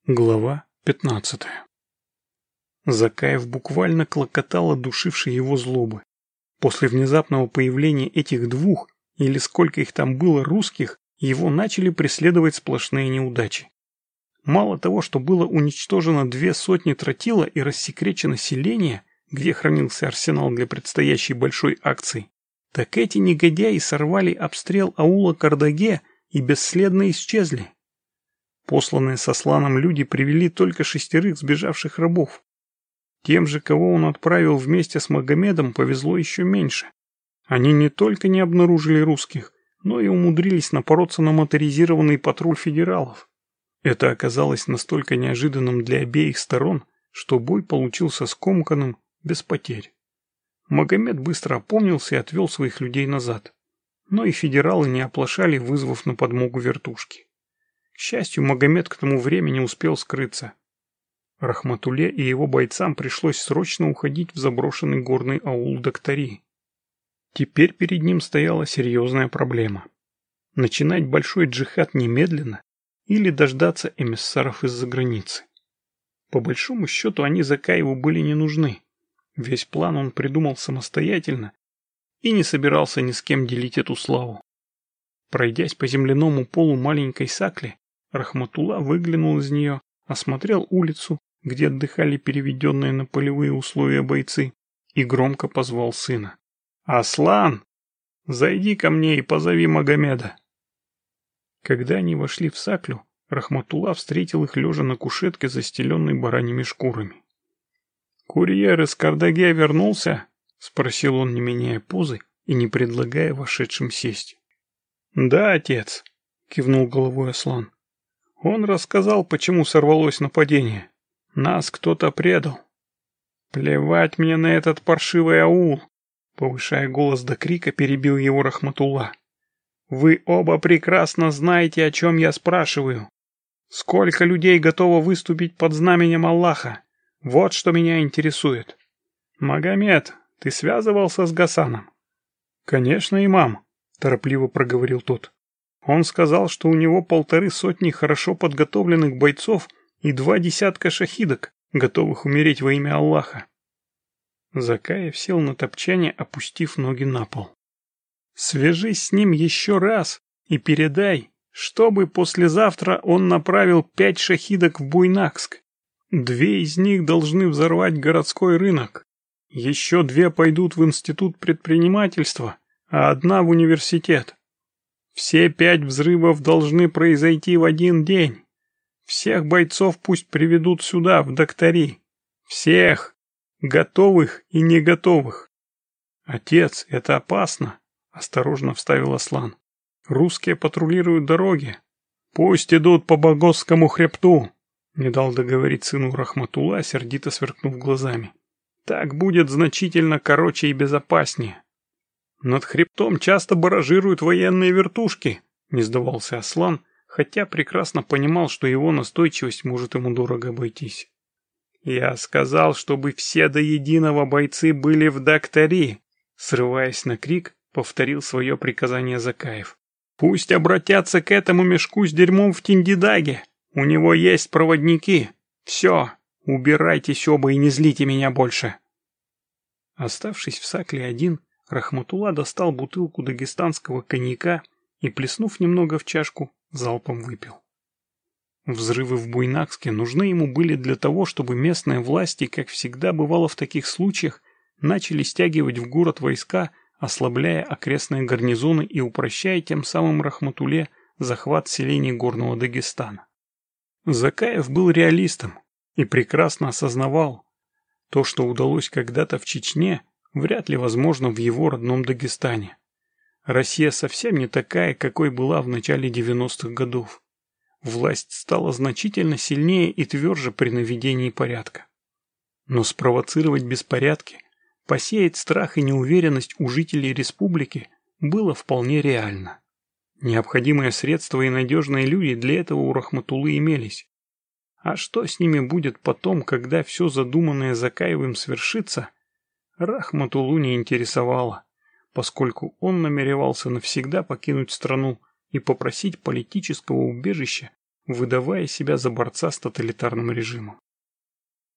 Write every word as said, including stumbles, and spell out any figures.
Глава пятнадцатая. Закаев буквально клокотал от душившей его злобы. После внезапного появления этих двух, или сколько их там было, русских, его начали преследовать сплошные неудачи. Мало того, что было уничтожено две сотни тротила и рассекречено селение, где хранился арсенал для предстоящей большой акции, так эти негодяи сорвали обстрел аула Кардаге и бесследно исчезли. Посланные со Асланом люди привели только шестерых сбежавших рабов. Тем же, кого он отправил вместе с Магомедом, повезло еще меньше. Они не только не обнаружили русских, но и умудрились напороться на моторизированный патруль федералов. Это оказалось настолько неожиданным для обеих сторон, что бой получился скомканным, без потерь. Магомед быстро опомнился и отвел своих людей назад. Но и федералы не оплошали, вызвав на подмогу вертушки. К счастью, Магомед к тому времени успел скрыться. Рахматулле и его бойцам пришлось срочно уходить в заброшенный горный аул Доктари. Теперь перед ним стояла серьезная проблема. Начинать большой джихад немедленно или дождаться эмиссаров из-за границы. По большому счету они Закаеву были не нужны. Весь план он придумал самостоятельно и не собирался ни с кем делить эту славу. Пройдясь по земляному полу маленькой сакли, Рахматулла выглянул из нее, осмотрел улицу, где отдыхали переведенные на полевые условия бойцы, и громко позвал сына. «Аслан, зайди ко мне и позови Магомеда». Когда они вошли в саклю, Рахматулла встретил их лежа на кушетке, застеленной бараньими шкурами. «Курьер из Кардаге вернулся?» — спросил он, не меняя позы и не предлагая вошедшим сесть. «Да, отец», — кивнул головой Аслан. «Он рассказал, почему сорвалось нападение. Нас кто-то предал». «Плевать мне на этот паршивый аул», — повышая голос до крика, перебил его Рахматулла. «Вы оба прекрасно знаете, о чем я спрашиваю. Сколько людей готово выступить под знаменем Аллаха? Вот что меня интересует. Магомед, ты связывался с Гасаном?» «Конечно, имам», — торопливо проговорил тот. «Он сказал, что у него полторы сотни хорошо подготовленных бойцов и два десятка шахидок, готовых умереть во имя Аллаха». Закаев сел на топчане, опустив ноги на пол. «Свяжись с ним еще раз и передай, чтобы послезавтра он направил пять шахидок в Буйнакск. Две из них должны взорвать городской рынок. Еще две пойдут в институт предпринимательства, а одна в университет. Все пять взрывов должны произойти в один день. Всех бойцов пусть приведут сюда, в Доктари. Всех, готовых и не готовых». «Отец, это опасно», — осторожно вставил Аслан. «Русские патрулируют дороги». «Пусть идут по Богосскому хребту», — не дал договорить сыну Рахматулла, сердито сверкнув глазами. «Так будет значительно короче и безопаснее». «Над хребтом часто баражируют военные вертушки», — не сдавался Аслан, хотя прекрасно понимал, что его настойчивость может ему дорого обойтись. «Я сказал, чтобы все до единого бойцы были в Доктари», — срываясь на крик, повторил свое приказание Закаев. «Пусть обратятся к этому мешку с дерьмом в Тиндидаге. У него есть проводники. Все, убирайтесь оба и не злите меня больше». Оставшись в сакле один, Рахматулла достал бутылку дагестанского коньяка и, плеснув немного в чашку, залпом выпил. Взрывы в Буйнакске нужны ему были для того, чтобы местные власти, как всегда бывало в таких случаях, начали стягивать в город войска, ослабляя окрестные гарнизоны и упрощая тем самым Рахматулле захват селений Горного Дагестана. Закаев был реалистом и прекрасно осознавал, то, что удалось когда-то в Чечне, вряд ли возможно в его родном Дагестане. Россия совсем не такая, какой была в начале девяностых годов. Власть стала значительно сильнее и тверже при наведении порядка. Но спровоцировать беспорядки, посеять страх и неуверенность у жителей республики было вполне реально. Необходимые средства и надежные люди для этого у Рахматуллы имелись. А что с ними будет потом, когда все задуманное Закаевым свершится, Рахматуллу не интересовало, поскольку он намеревался навсегда покинуть страну и попросить политического убежища выдавая себя за борца с тоталитарным режимом.